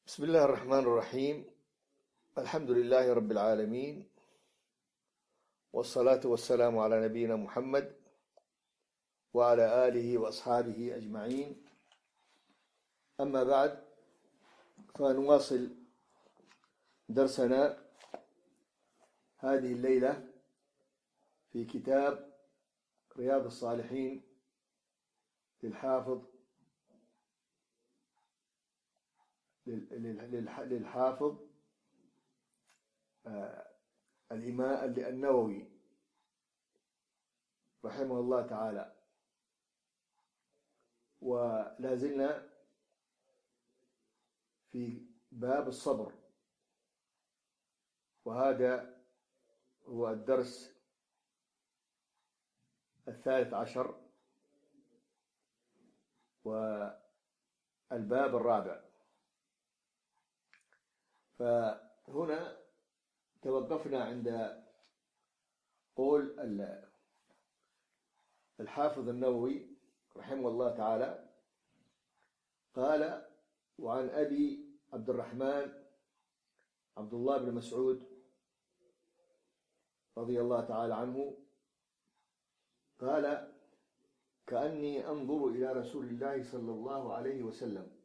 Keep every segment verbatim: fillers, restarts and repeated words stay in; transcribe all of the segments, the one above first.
بسم الله الرحمن الرحيم. الحمد لله رب العالمين، والصلاة والسلام على نبينا محمد وعلى آله وأصحابه أجمعين. أما بعد، فنواصل درسنا هذه الليلة في كتاب رياض الصالحين للحافظ للحافظ الإمام النووي رحمه الله تعالى. ولا زلنا في باب الصبر، وهذا هو الدرس الثالث عشر والباب الرابع. فهنا توقفنا عند قول الحافظ النووي رحمه الله تعالى، قال: وعن أبي عبد الرحمن عبد الله بن مسعود رضي الله تعالى عنه قال: كأني أنظر إلى رسول الله صلى الله عليه وسلم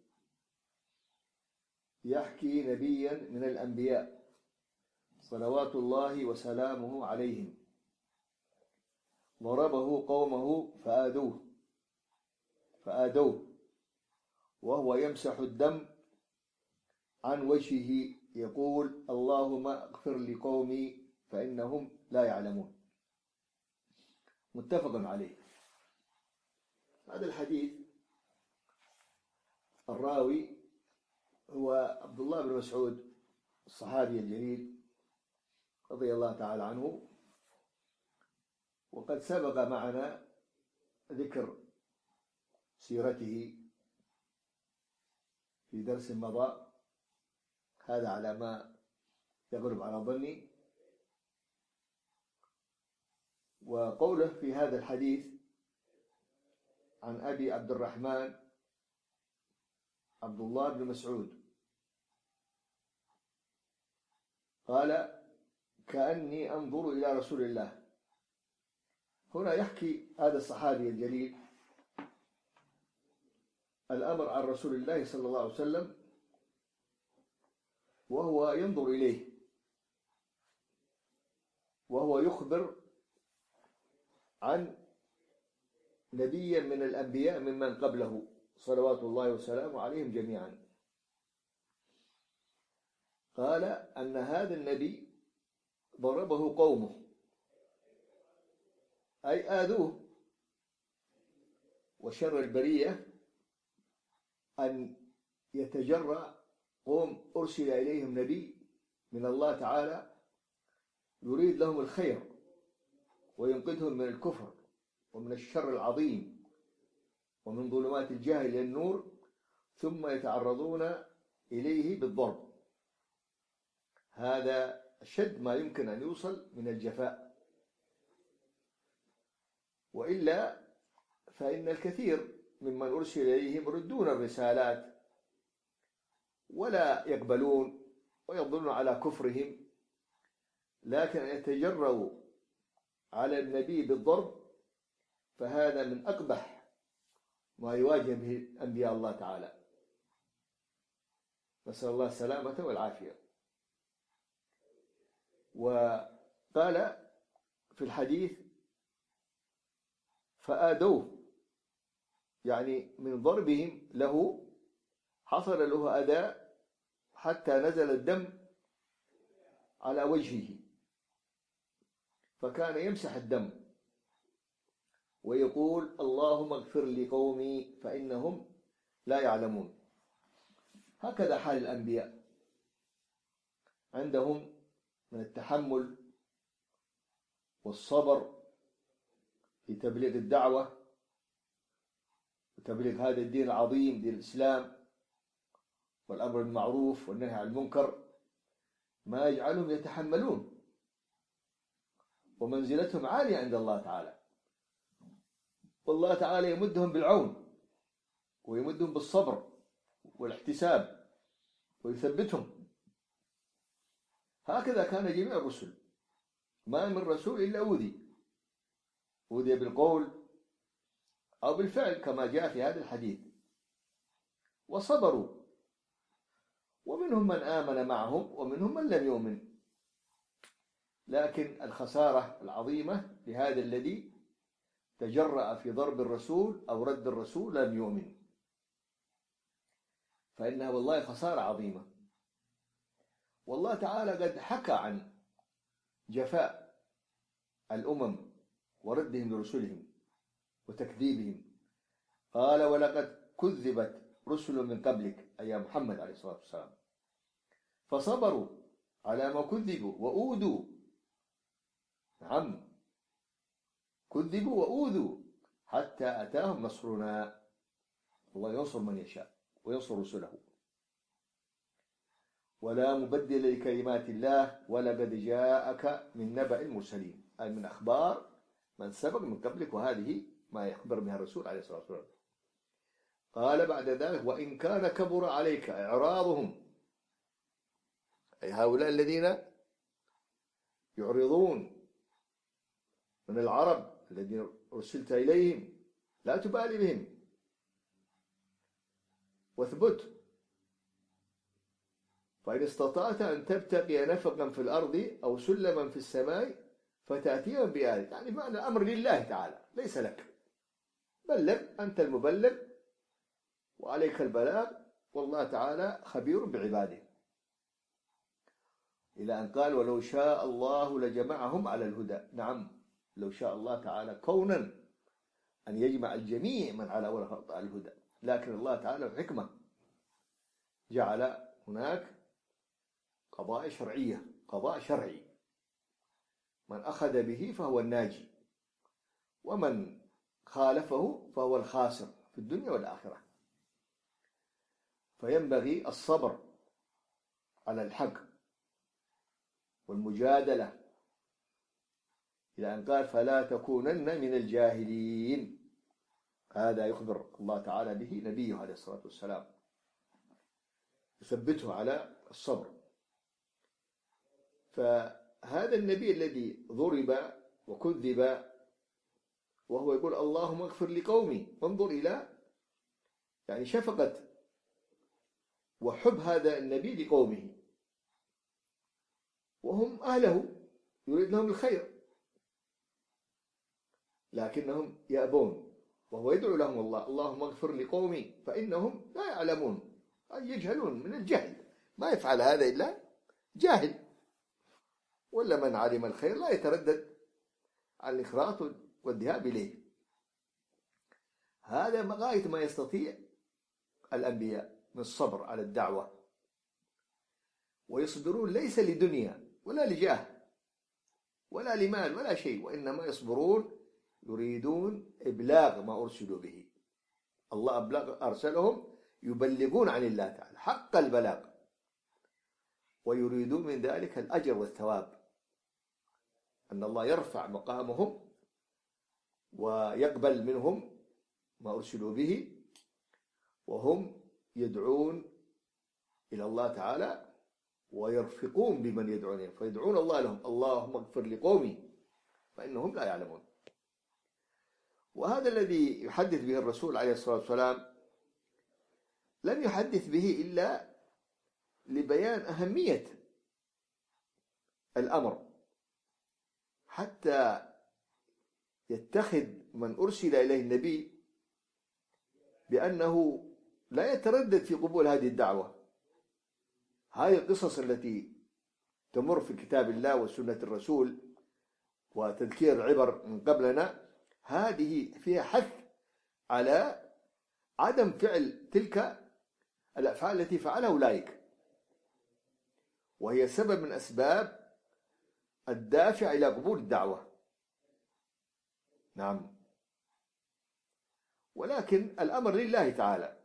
يحكي نبيا من الأنبياء صلوات الله وسلامه عليهم، ضربه قومه فآذوه فآذوه وهو يمسح الدم عن وجهه يقول: اللهم اغفر لقومي فإنهم لا يعلمون. متفق عليه. هذا الحديث الراوي هو عبد الله بن مسعود الصحابي الجليل رضي الله تعالى عنه، وقد سبق معنا ذكر سيرته في درس مضى، هذا على ما يغلب على ظني. وقوله في هذا الحديث عن أبي عبد الرحمن عبد الله بن مسعود قال: كأني أنظر إلى رسول الله. هنا يحكي هذا الصحابي الجليل الأمر عن رسول الله صلى الله عليه وسلم وهو ينظر إليه، وهو يخبر عن نبيا من الأنبياء ممن قبله صلوات الله وسلامه عليهم جميعا. قال أن هذا النبي ضربه قومه، أي آذوه. وشر البرية أن يتجرأ قوم أرسل إليهم نبي من الله تعالى يريد لهم الخير وينقذهم من الكفر ومن الشر العظيم ومن ظلمات الجهل إلى النور، ثم يتعرضون إليه بالضرب. هذا أشد ما يمكن أن يوصل من الجفاء، وإلا فإن الكثير ممن أرسل إليهم يردون الرسالات ولا يقبلون ويظلون على كفرهم، لكن أن يتجرؤوا على النبي بالضرب فهذا من أقبح ما يواجه به أنبياء الله تعالى، نسأل الله السلامة والعافية. وقال في الحديث: فآذوه، يعني من ضربهم له حصل له أذى حتى نزل الدم على وجهه، فكان يمسح الدم ويقول: اللهم اغفر لقومي فإنهم لا يعلمون. هكذا حال الأنبياء، عندهم من التحمل والصبر في تبليغ الدعوة وتبليغ هذا الدين العظيم، دين الإسلام، والأمر بالمعروف والنهي عن المنكر، ما يجعلهم يتحملون، ومنزلتهم عالية عند الله تعالى، والله تعالى يمدهم بالعون ويمدهم بالصبر والاحتساب ويثبتهم. هكذا كان جميع الرسل، ما من رسول إلا أوذي، أوذي بالقول أو بالفعل كما جاء في هذا الحديث، وصبروا، ومنهم من آمن معهم ومنهم من لم يؤمن. لكن الخسارة العظيمة لهذا الذي تجرأ في ضرب الرسول أو رد الرسول لم يؤمن، فإنها والله خسارة عظيمة. والله تعالى قد حكى عن جفاء الأمم وردهم لرسلهم وتكذيبهم، قال: ولقد كذبت رسل من قبلك، أي يا محمد عليه الصلاة والسلام، فصبروا على ما كذبوا وأوذوا. نعم، كذبوا وأوذوا حتى أتاهم نصرنا. الله ينصر من يشاء وينصر رسله. ولا مبدل لكلمات الله ولقد جاءك من نبأ المرسلين، أي من أخبار من سبق من قبلك، وهذه ما يخبر بها الرسول عليه الصلاة والسلام. قال بعد ذلك: وإن كان كبر عليك إعراضهم، أي هؤلاء الذين يعرضون من العرب الذين أرسلت إليهم، لا تبالي بهم واثبت. فإن استطعت أن تبتغي نفقا في الأرض أو سلما في السماء فتأتيهم بآية، يعني معنى الأمر لله تعالى ليس لك، بلغ، أنت المبلغ وعليك البلاغ، والله تعالى خبير بعباده. إلى أن قال: ولو شاء الله لجمعهم على الهدى. نعم، لو شاء الله تعالى كونا أن يجمع الجميع من على أول خط على الهدى، لكن الله تعالى بحكمة جعل هناك قضاء شرعية، قضاء شرعي، من أخذ به فهو الناجي، ومن خالفه فهو الخاسر في الدنيا والآخرة. فينبغي الصبر على الحق والمجادلة، إلى أن قال: فلا تكونن من الجاهلين. هذا يخبر الله تعالى به نبيه عليه الصلاة والسلام، يثبته على الصبر. فهذا النبي الذي ضرب وكذب وهو يقول: اللهم اغفر لقومي، وانظر إلى يعني شفقة وحب هذا النبي لقومه، وهم أهله، يريد لهم الخير، لكنهم يأبون، وهو يدعو لهم الله: اللهم اغفر لقومي فإنهم لا يعلمون، أي يجهلون من الجهل، ما يفعل هذا إلا جاهل، ولا من علم الخير لا يتردد عن الإخراط والذهاب إليه. هذا غاية ما يستطيع الأنبياء من الصبر على الدعوة، ويصبرون ليس لدنيا ولا لجاه ولا لمال ولا شيء، وإنما يصبرون يريدون إبلاغ ما أرسلوا به. الله أبلغ أرسلهم يبلغون عن الله تعالى حق البلاغ، ويريدون من ذلك الأجر والثواب، أن الله يرفع مقامهم ويقبل منهم ما أرسلوا به، وهم يدعون إلى الله تعالى ويرفقون بمن يدعون، فيدعون الله لهم: اللهم اغفر لقومي فإنهم لا يعلمون. وهذا الذي يحدث به الرسول عليه الصلاة والسلام لم يحدث به إلا لبيان أهمية الأمر، حتى يتخذ من أرسل إليه النبي بأنه لا يتردد في قبول هذه الدعوة. هذه القصص التي تمر في كتاب الله وسنة الرسول وتذكير العبر من قبلنا، هذه فيها حث على عدم فعل تلك الأفعال التي فعلها أولئك، وهي سبب من أسباب الدافع إلى قبول الدعوة. نعم، ولكن الأمر لله تعالى،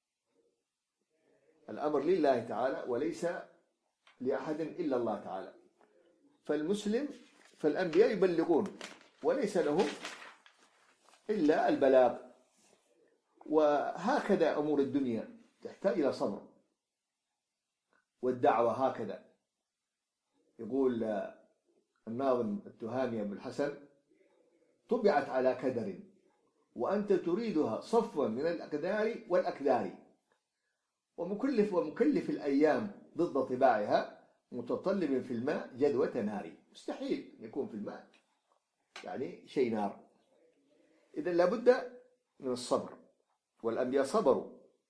الأمر لله تعالى وليس لأحد إلا الله تعالى. فالمسلم فالأنبياء يبلغون وليس لهم إلا البلاغ، وهكذا أمور الدنيا تحتاج إلى صبر. والدعوة هكذا. يقول الناظم التهامي أبو الحسن: طبعت على كدر وأنت تريدها صفوا من الأقدار والأكدار، ومكلف ومكلف الأيام ضد طباعها، متطلب في الماء جدوة نار. مستحيل يكون في الماء يعني شيء نار. إذن لابد من الصبر، والأنبياء صبروا،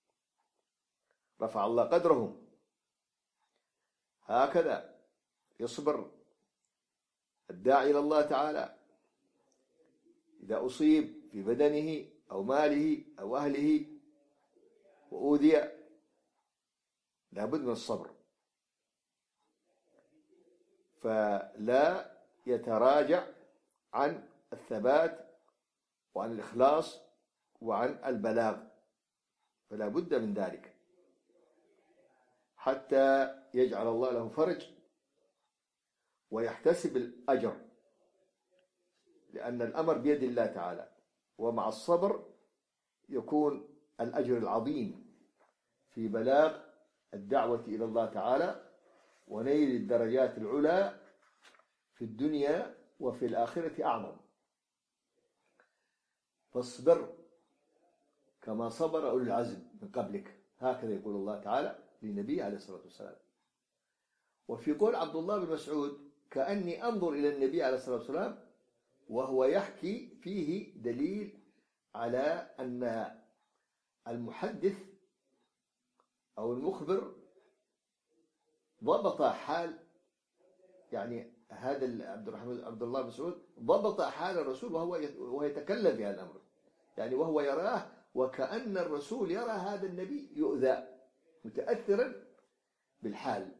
رفع الله قدرهم. هكذا يصبر الداعي إلى الله تعالى إذا أصيب في بدنه أو ماله أو أهله وأوذي، لابد من الصبر، فلا يتراجع عن الثبات وعن الإخلاص وعن البلاغ، فلا بد من ذلك حتى يجعل الله له فرج ويحتسب الأجر، لأن الأمر بيد الله تعالى، ومع الصبر يكون الأجر العظيم في بلاغ الدعوة إلى الله تعالى ونيل الدرجات العلى في الدنيا وفي الآخرة أعظم. فاصبر كما صبر أولي العزم من قبلك، هكذا يقول الله تعالى للنبي عليه الصلاة والسلام. وفي قول عبد الله بن مسعود: كأني أنظر إلى النبي عليه الصلاة والسلام وهو يحكي، فيه دليل على أن المحدث أو المخبر ضبط حال، يعني هذا عبد الرحمن عبد الله بن مسعود ضبط حال الرسول وهو وهو يتكلم في هذا الأمر، يعني وهو يراه، وكأن الرسول يرى هذا النبي يؤذى متأثرا بالحال.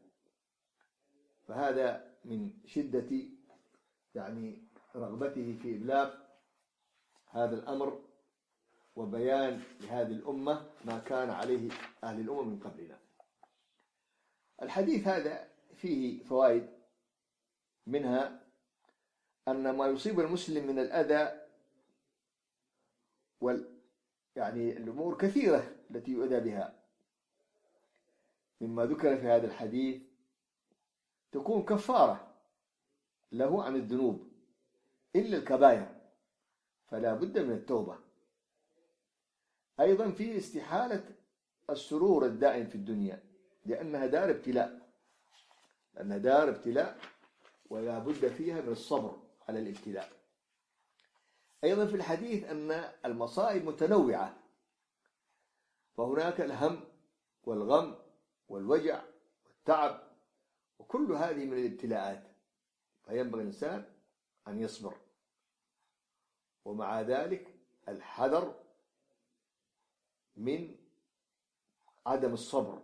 فهذا من شدة يعني رغبته في إبلاغ هذا الأمر وبيان لهذه الأمة ما كان عليه أهل الأمم من قبلنا. الحديث هذا فيه فوائد، منها أن ما يصيب المسلم من الأذى وال يعني الأمور كثيرة التي يؤذى بها، مما ذكر في هذا الحديث تكون كفارة له عن الذنوب إلا الكبائر، فلا بد من التوبة. أيضا في استحالة السرور الدائم في الدنيا، لأنها دار ابتلاء، لأنها دار ابتلاء ولا بد فيها من الصبر على الابتلاء. أيضا في الحديث أن المصائب متنوعة، فهناك الهم والغم والوجع والتعب، وكل هذه من الابتلاءات، فينبغي الإنسان أن يصبر، ومع ذلك الحذر من عدم الصبر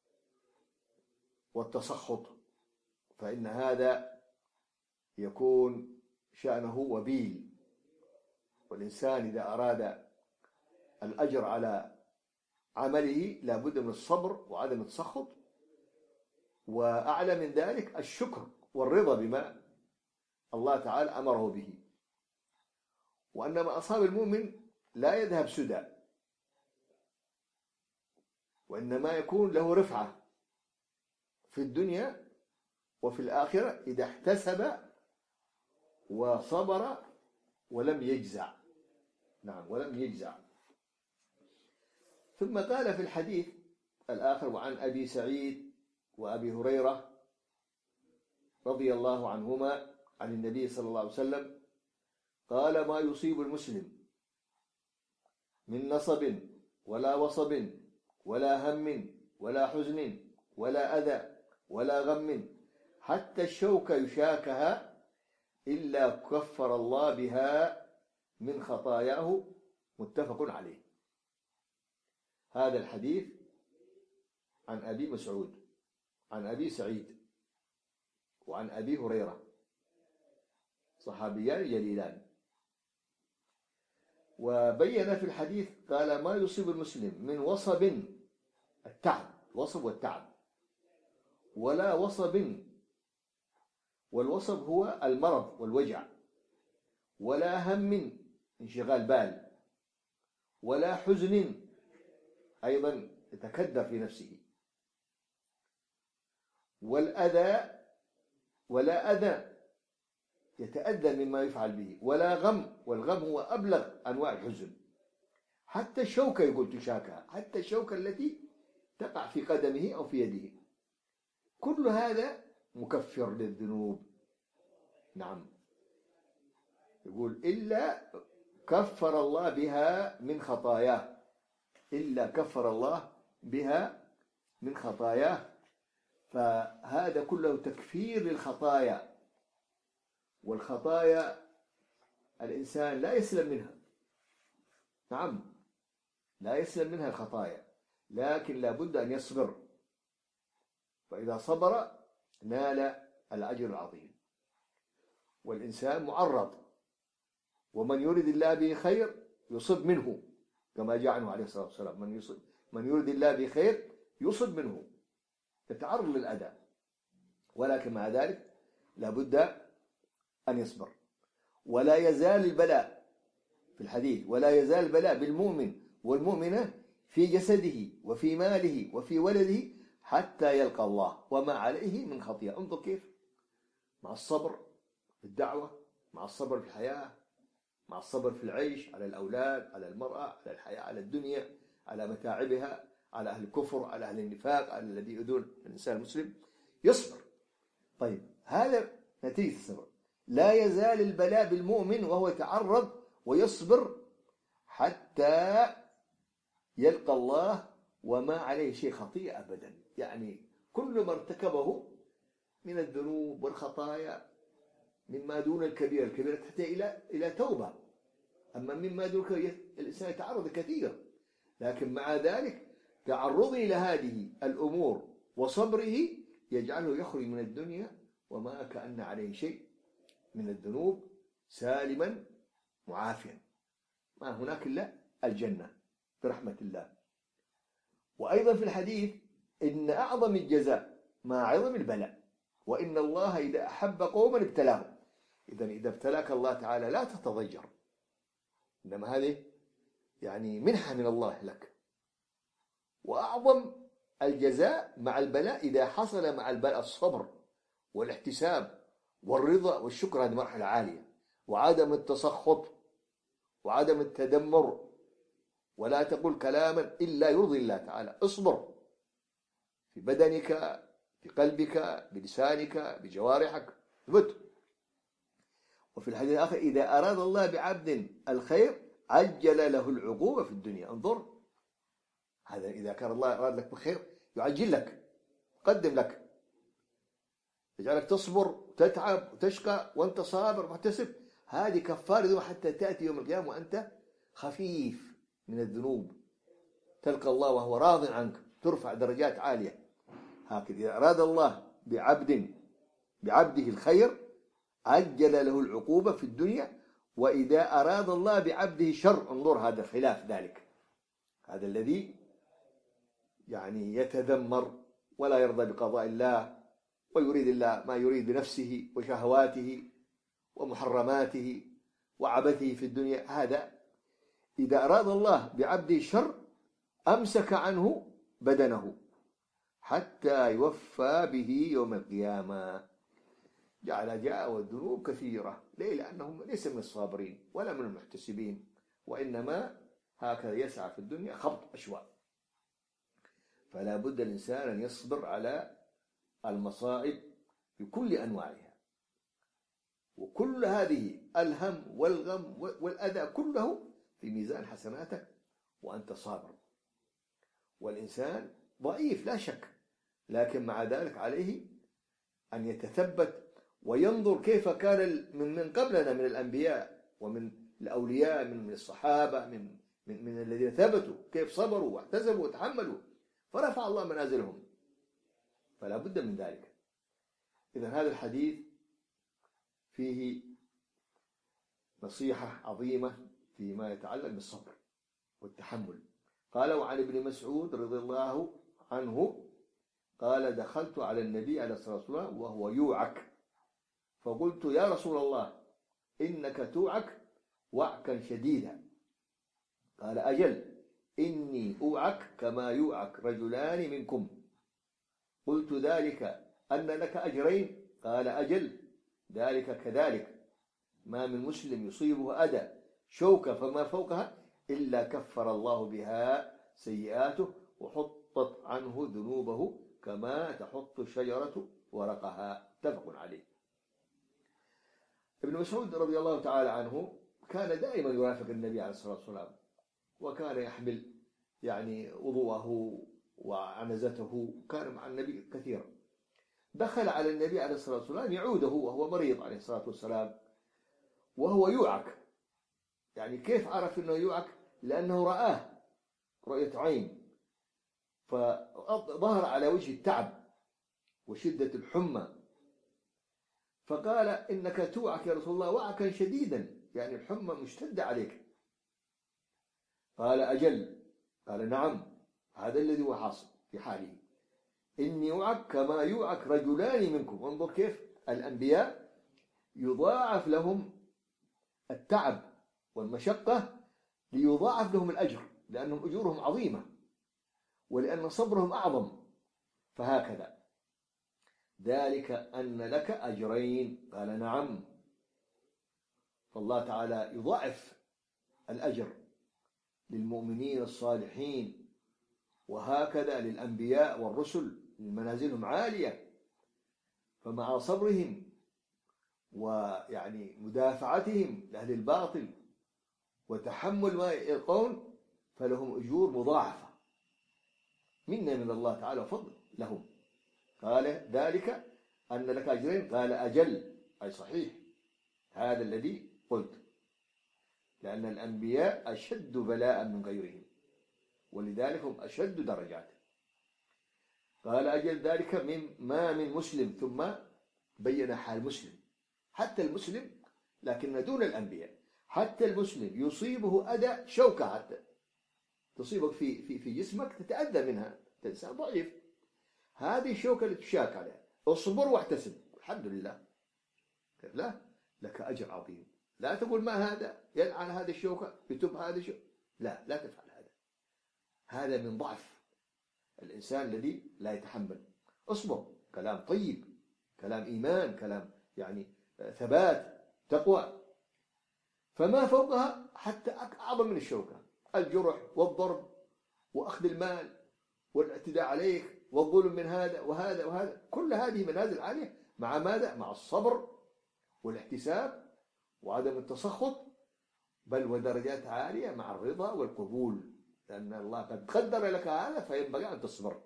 والتسخط، فإن هذا يكون شأنه وبيل. والإنسان إذا أراد الأجر على عمله لا بد من الصبر وعدم التسخط، وأعلى من ذلك الشكر والرضا بما الله تعالى أمره به، وأن ما أصاب المؤمن لا يذهب سدى، وإنما يكون له رفعة في الدنيا وفي الآخرة إذا احتسب وصبر ولم يجزع. نعم، ولم يجزع. ثم قال في الحديث الآخر: وعن أبي سعيد وأبي هريرة رضي الله عنهما عن النبي صلى الله عليه وسلم قال: ما يصيب المسلم من نصب ولا وصب ولا هم ولا حزن ولا أذى ولا غم حتى الشوك يشاكها إلا كفر الله بها من خطاياه، متفق عليه. هذا الحديث عن أبي مسعود، عن أبي سعيد، وعن أبي هريرة، صحابيان جليلان. وبين في الحديث قال: ما يصيب المسلم من وصب، التعب، وصب والتعب، ولا وصب، والوصب هو المرض والوجع، ولا هم، انشغال بال، ولا حزن، أيضا يتكدر في نفسه، والأذى ولا أذى يتأذى مما يفعل به، ولا غم، والغم هو أبلغ أنواع الحزن. حتى الشوكة يقول تشاكى، حتى الشوكة التي تقع في قدمه أو في يده، كل هذا مكفر للذنوب. نعم، يقول إلا كفر الله بها من خطاياه، إلا كفر الله بها من خطاياه. فهذا كله تكفير للخطايا، والخطايا الإنسان لا يسلم منها. نعم، لا يسلم منها الخطايا، لكن لا بد أن يصبر، فإذا صبر نال الأجر العظيم. والإنسان معرض، ومن يريد الله به خير يصب منه، كما جاء عنه عليه الصلاة والسلام، من يصب من يريد الله به خير يصب منه، يتعرض للأذى، ولكن مع ذلك لا بد أن يصبر. ولا يزال البلاء في الحديث، ولا يزال البلاء بالمؤمن والمؤمنة في جسده وفي ماله وفي ولده حتى يلقى الله وما عليه من خطيئة. انظر كيف مع الصبر في الدعوة، مع الصبر في الحياة، مع الصبر في العيش على الأولاد، على المرأة، على الحياة، على الدنيا، على متاعبها، على أهل الكفر، على أهل النفاق، على الذي يؤذون الإنسان المسلم، يصبر. طيب، هذا نتيجة الصبر. لا يزال البلاء بالمؤمن وهو يتعرض ويصبر حتى يلقى الله وما عليه شيء خطيئة أبدا. يعني كل ما ارتكبه من الذنوب والخطايا مما دون الكبيرة، الكبيرة تحتاج إلى إلى توبة، أما مما دون الكبيرة الإنسان يتعرض كثير، لكن مع ذلك تعرضه إلى هذه الأمور وصبره يجعله يخرج من الدنيا وما كأن عليه شيء من الذنوب، سالما معافيا، ما هناك إلا الجنة برحمة الله. وأيضا في الحديث إن أعظم الجزاء مع عظم البلاء، وإن الله إذا أحب قوما ابتلاهم. إذا إذا ابتلاك الله تعالى لا تتضجر، إنما هذه يعني منحة من الله لك. وأعظم الجزاء مع البلاء إذا حصل مع البلاء الصبر والاحتساب والرضا والشكر، هذه مرحلة عالية، وعدم التسخط وعدم التدمر، ولا تقول كلاما إلا يرضي الله تعالى. اصبر في بدنك، في قلبك، بلسانك، بجوارحك، ثبت. وفي الحديث الآخر إذا أراد الله بعبد الخير عجل له العقوبة في الدنيا. انظر، هذا إذا كان الله أراد لك بخير يعجل لك، قدم لك، يجعلك تصبر وتتعب وتشقى وأنت صابر محتسب. هذه كفارة حتى تأتي يوم القيامة وأنت خفيف من الذنوب، تلقى الله وهو راض عنك، ترفع درجات عالية. هكذا إذا أراد الله بعبد بعبده الخير عجل له العقوبة في الدنيا، وإذا أراد الله بعبده الشر، انظر هذا خلاف ذلك، هذا الذي يعني يتذمر ولا يرضى بقضاء الله ويريد الله ما يريد بنفسه وشهواته ومحرماته وعبثه في الدنيا، هذا إذا أراد الله بعبده الشر أمسك عنه بدنه حتى يوفى به يوم القيامة. جعل جاء والذنوب كثيرة، ليه؟ لأنهم ليس من الصابرين ولا من المحتسبين، وإنما هكذا يسعى في الدنيا خبط أشواء. فلا بد الإنسان أن يصبر على المصائب بكل أنواعها، وكل هذه الهم والغم والأذى كله في ميزان حسناتك وأنت صابر. والإنسان ضعيف لا شك، لكن مع ذلك عليه أن يتثبت وينظر كيف كان من قبلنا من الأنبياء ومن الأولياء، من الصحابة، من من, من الذين ثبتوا كيف صبروا واحتسبوا وتحملوا فرفع الله منازلهم. فلا بد من ذلك. إذن هذا الحديث فيه نصيحة عظيمة فيما يتعلق بالصبر والتحمل. قال: وعن ابن مسعود رضي الله عنه قال: دخلت على النبي عليه الصلاة والسلام وهو يوعك، فقلت: يا رسول الله إنك توعك وعكا شديدا. قال: أجل، إني أوعك كما يوعك رجلان منكم. قلت: ذلك أن لك أجرين؟ قال أجل، ذلك كذلك، ما من مسلم يصيبه أذى شوكة فما فوقها إلا كفر الله بها سيئاته وحطت عنه ذنوبه كما تحط الشجرة ورقها. متفق عليه. ابن مسعود رضي الله تعالى عنه كان دائما يرافق النبي عليه الصلاة والسلام، وكان يحمل يعني وضوءه وعنزته، كان مع النبي كثيرا. دخل على النبي عليه الصلاة والسلام يعوده وهو مريض عليه الصلاة والسلام، وهو يوعك. يعني كيف عرف أنه يوعك؟ لأنه رآه رؤية عين، فظهر على وجه التعب وشدة الحمى، فقال إنك توعك يا رسول الله وعكا شديدا، يعني الحمى مشتدة عليك. قال أجل، قال نعم، هذا الذي هو حاصل في حاله، إني أوعك كما يوعك رجلان منكم. انظر كيف الأنبياء يضاعف لهم التعب والمشقة ليضاعف لهم الأجر، لأنهم أجورهم عظيمة ولأن صبرهم أعظم. فهكذا ذلك أن لك أجرين، قال نعم. فالله تعالى يضاعف الأجر للمؤمنين الصالحين، وهكذا للأنبياء والرسل منازلهم عالية، فمع صبرهم ويعني مدافعتهم لأهل الباطل وتحمل ما يلقون فلهم أجور مضاعفة منا من الله تعالى وفضل لهم. قال ذلك أن لك أجرين، قال أجل، أي صحيح، هذا الذي قلت، لأن الأنبياء أشد بلاء من غيرهم، ولذلك هم أشد درجات. قال أجل، ذلك من ما من مسلم، ثم بين حال مسلم، حتى المسلم، لكن دون الأنبياء، حتى المسلم يصيبه أذى شوكة، حتى تصيبك في في في جسمك تتأذى منها، إنسان ضعيف، هذه الشوكة اللي تشاك عليها، اصبر واحتسب، الحمد لله، لا لك أجر عظيم. لا تقول ما هذا يلعن هذه الشوكة يتوب هذه الشوكة، لا لا تفعل هذا، هذا من ضعف الإنسان الذي لا يتحمل. اصبر، كلام طيب، كلام إيمان، كلام يعني ثبات تقوى. فما فوقها حتى أعظم من الشوكة، الجرح والضرب وأخذ المال والاعتداء عليك والظلم من هذا وهذا وهذا، كل هذه منازل عالية، مع ماذا؟ مع الصبر والاحتساب وعدم التسخط، بل ودرجات عالية مع الرضا والقبول، لأن الله قد قدر لك هذا فينبغي أن تصبر.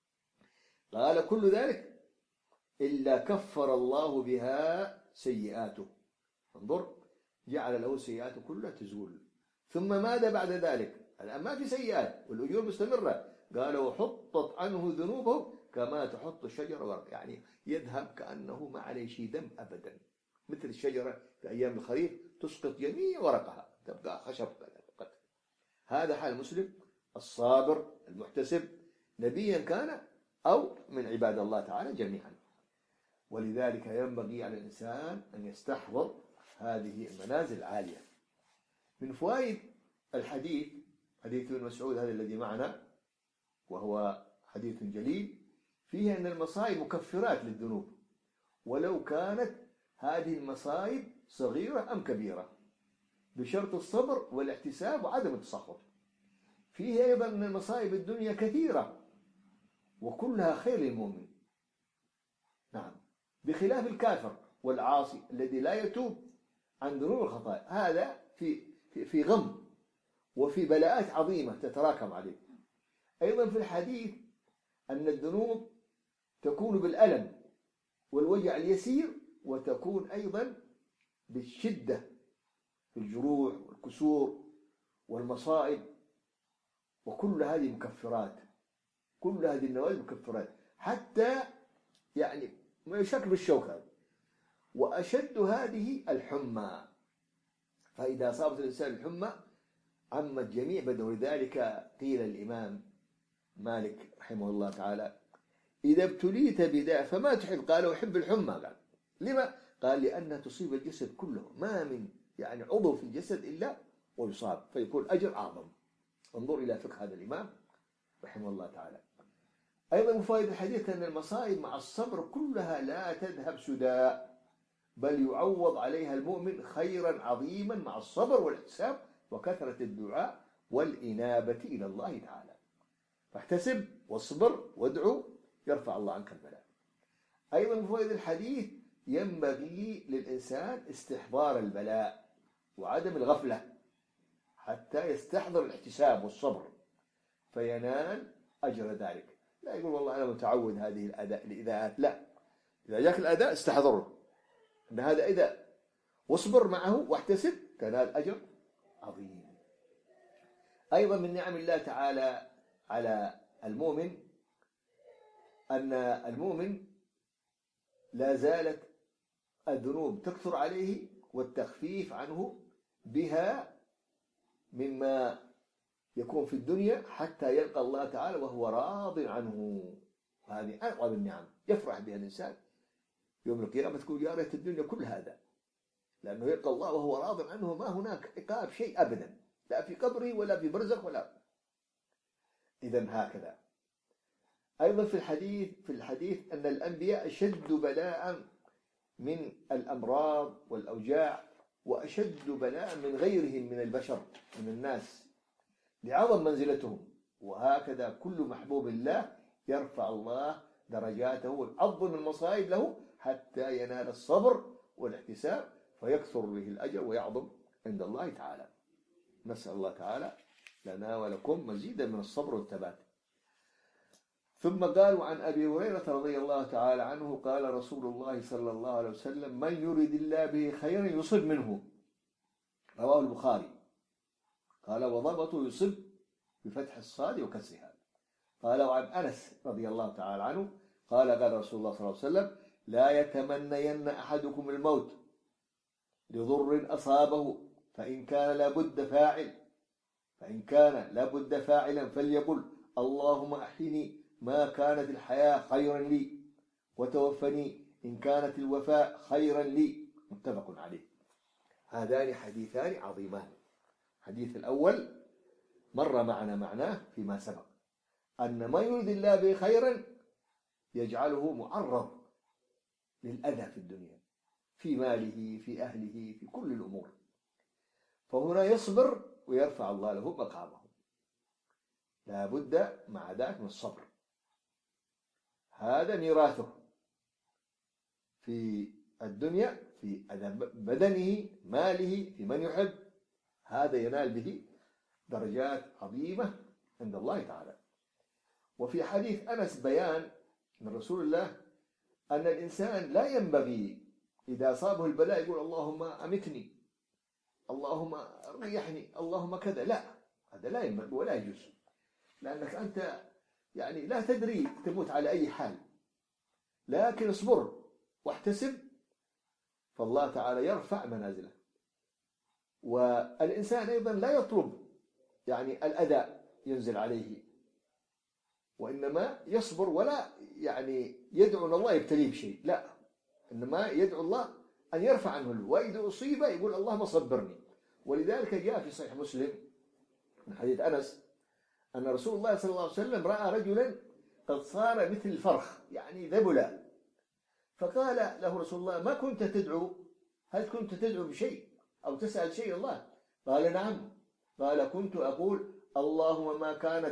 قال كل ذلك إلا كفر الله بها سيئاته. انظر، جعل له سيئاته كلها تزول. ثم ماذا بعد ذلك؟ الآن ما في سيئات والأجور مستمرة. قال وحطت عنه ذنوبه كما تحط الشجرة ورق، يعني يذهب كأنه ما عليه شيء دم أبدا، مثل الشجرة في أيام الخريف تسقط جميع ورقها، تبقى خشب فقط. هذا حال المسلم الصابر المحتسب، نبيا كان أو من عباد الله تعالى جميعا. ولذلك ينبغي على الإنسان أن يستحضر هذه المنازل العالية. من فوائد الحديث، حديث ابن مسعود هذا الذي معنا، وهو حديث جليل، فيه أن المصائب مكفرات للذنوب، ولو كانت هذه المصائب صغيرة أم كبيرة، بشرط الصبر والاحتساب وعدم التسخط. فيه أيضا أن المصائب الدنيا كثيرة وكلها خير للمؤمن، نعم، بخلاف الكافر والعاصي الذي لا يتوب عن ذنوب الخطايا، هذا في في في غم وفي بلاءات عظيمة تتراكم عليه. أيضا في الحديث أن الذنوب تكون بالألم والوجع اليسير، وتكون أيضا بالشدة في الجروح والكسور والمصائب، وكل هذه مكفرات، كل هذه النوازل مكفرات، حتى يعني ما يشك بالشوكة. وأشد هذه الحمى، فإذا أصابت الإنسان الحمى عمت جميع بدنه. لذلك قيل الإمام مالك رحمه الله تعالى إذا ابتليت بداء فما تحب؟ قال أحب الحمى. قال لما؟ قال لأنها تصيب الجسد كله، ما من يعني عضو في الجسد إلا ويصاب، فيكون أجر أعظم. انظر إلى فقه هذا الإمام رحمه الله تعالى. أيضا من فوائد الحديث أن المصائب مع الصبر كلها لا تذهب سدى، بل يعوض عليها المؤمن خيرا عظيما مع الصبر والاحتساب وكثرة الدعاء والإنابة إلى الله تعالى. فاحتسب واصبر وادعو يرفع الله عنك البلاء. أيضا من فوائد الحديث ينبغي للإنسان استحضار البلاء وعدم الغفلة حتى يستحضر الاحتساب والصبر فينال أجر ذلك. لا يقول والله أنا متعود هذه الأداء الإذاءات، لا، إذا جاك الأداء استحضره أن هذا إذا واصبر معه واحتسب تنال أجر عظيم. أيضا من نعم الله تعالى على المؤمن أن المؤمن لا زالت الذنوب تكثر عليه والتخفيف عنه بها مما يكون في الدنيا حتى يلقى الله تعالى وهو راض عنه. هذه أعظم النعم يفرح بها الإنسان يوم القيامة، تقول يا ريت الدنيا كل هذا، لأنه يلقى الله وهو راض عنه، ما هناك عقاب شيء أبدا، لا في قبره ولا في برزخ ولا. إذن هكذا. أيضا في الحديث في الحديث أن الأنبياء أشد بلاء من الأمراض والأوجاع وأشد بلاء من غيرهم من البشر من الناس لعظم منزلتهم، وهكذا كل محبوب الله يرفع الله درجاته ويعظم المصائب له حتى ينال الصبر والاحتساب فيكثر به الأجر ويعظم عند الله تعالى. نسأل الله تعالى لنا ولكم مزيدا من الصبر والثبات. ثم قالوا عن أبي هريرة رضي الله تعالى عنه قال رسول الله صلى الله عليه وسلم من يريد الله به خيرا يصب منه، رواه البخاري. قال وضبطه يصب بفتح الصاد وكسرها. قال وعن أنس رضي الله تعالى عنه قال قال رسول الله صلى الله عليه وسلم لا يتمنين أحدكم الموت لضر أصابه فإن كان لابد فاعل فإن كان لابد فاعلا فليقل اللهم أحيني ما كانت الحياة خيرا لي وتوفني إن كانت الوفاة خيرا لي. متفق عليه. هذان حديثان عظيمان. الحديث الأول مر معنا معناه فيما سبق أن ما يريد الله به خيرا يجعله معرض للأذى في الدنيا في ماله في أهله في كل الأمور، فهنا يصبر ويرفع الله له مقامه. لا بد مع ذلك من الصبر، هذا ميراثه في الدنيا في بدنه ماله في من يحب، هذا ينال به درجات عظيمة عند الله تعالى. وفي حديث أنس بيان من رسول الله أن الإنسان لا ينبغي إذا أصابه البلاء يقول اللهم أمتني اللهم ريحني اللهم كذا، لا، هذا لا ينبغي ولا يجوز، لأنك أنت يعني لا تدري تموت على أي حال، لكن اصبر واحتسب فالله تعالى يرفع منازله. والإنسان أيضا لا يطلب يعني الأذى ينزل عليه، وإنما يصبر ولا يعني يدعو أن الله يبتليه بشيء، لا، إنما يدعو الله أن يرفع عنه، وإذا أصيب يقول اللهم صبرني. ولذلك جاء في صحيح مسلم من حديث أنس أن رسول الله صلى الله عليه وسلم رأى رجلا قد صار مثل الفرخ يعني ذبلا، فقال له رسول الله ما كنت تدعو؟ هل كنت تدعو بشيء أو تسأل شيء الله؟ قال نعم. قال كنت أقول اللهم ما كانت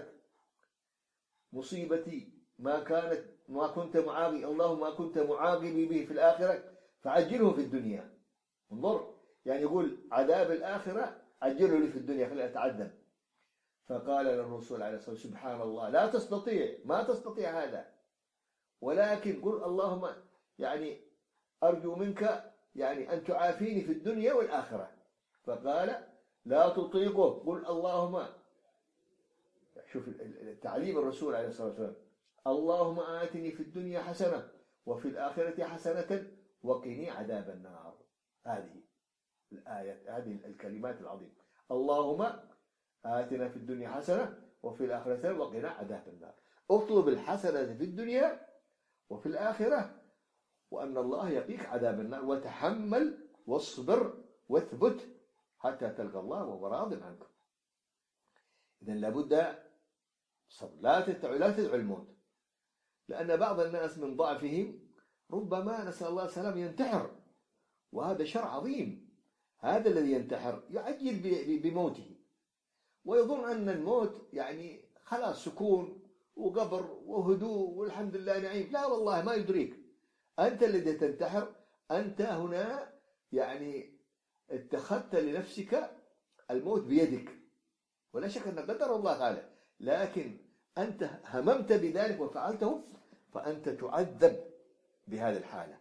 مصيبتي ما كانت ما كنت معاقي اللهم ما كنت معاقبي به في الآخرة فعجله في الدنيا. انظر، يعني يقول عذاب الآخرة عجله لي في الدنيا خليه أتعذب. فقال له الرسول عليه الصلاة والسلام سبحان الله لا تستطيع ما تستطيع هذا، ولكن قل اللهم يعني أرجو منك يعني أن تعافيني في الدنيا والآخرة. فقال لا تطيقه قل اللهم، شوف التعليم الرسول عليه الصلاة والسلام، اللهم آتني في الدنيا حسنة وفي الآخرة حسنة وقني عذاب النار. هذه الآية هذه الكلمات العظيمة، اللهم آتنا في الدنيا حسنة وفي الآخرة حسنة وقنا عذاب النار. اطلب الحسنة في الدنيا وفي الآخرة وأن الله يقيك عذاب النار، وتحمل واصبر واثبت حتى تلقى الله وهو راض عنك. إذن لابد صبر، لا تدعو لا تدعو الموت، لأن بعض الناس من ضعفهم ربما نسأل الله السلام ينتحر، وهذا شر عظيم. هذا الذي ينتحر يعجل بموته ويظن أن الموت يعني خلاص سكون وقبر وهدوء والحمد لله نعيم. لا والله، ما يدريك أنت الذي تنتحر. أنت هنا يعني اتخذت لنفسك الموت بيدك، ولا شك أن قدر الله تعالى، لكن أنت هممت بذلك وفعلته، فأنت تعذب بهذه الحالة.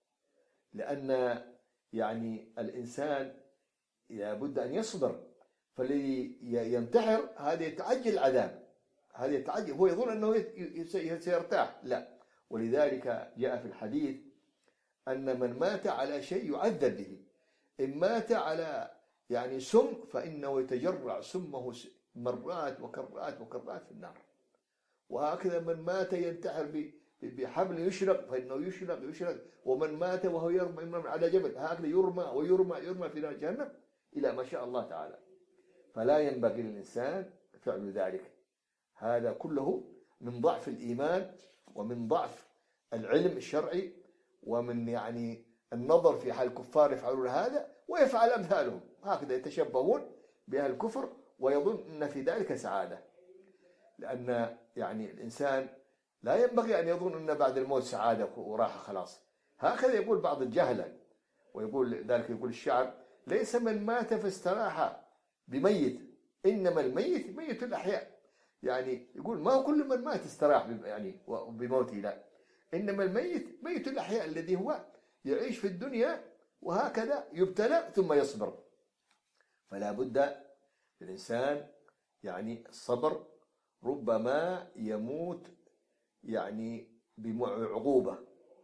لأن يعني الإنسان لابد أن يصبر، فالذي ينتحر هذا يتعجل العذاب، هذا يتعجل، هو يظن أنه سيرتاح، لا. ولذلك جاء في الحديث أن من مات على شيء يعذب به. إن مات على يعني سم فإنه يتجرع سمه مرات وكرات وكرات في النار. وهكذا من مات ينتحر بحبل يشرق فإنه يشرق يشرق. ومن مات وهو يرمى على جبل هكذا يرمى ويرمى يرمى في نار جهنم إلى ما شاء الله تعالى. فلا ينبغي للإنسان فعل ذلك. هذا كله من ضعف الإيمان ومن ضعف العلم الشرعي، ومن يعني النظر في حال الكفار يفعلون هذا ويفعل أمثالهم، هكذا يتشبهون بأهل الكفر ويظن أن في ذلك سعادة. لأن يعني الإنسان لا ينبغي أن يظن أن بعد الموت سعادة وراحة خلاص. هكذا يقول بعض الجهلة، ويقول ذلك يقول الشعر: ليس من مات فاستراح بميت، إنما الميت ميت الأحياء. يعني يقول ما هو كل من مات استراح يعني بموته، لا، إنما الميت ميت الأحياء الذي هو يعيش في الدنيا وهكذا يبتلى ثم يصبر. فلا بد للإنسان يعني الصبر. ربما يموت يعني بعقوبة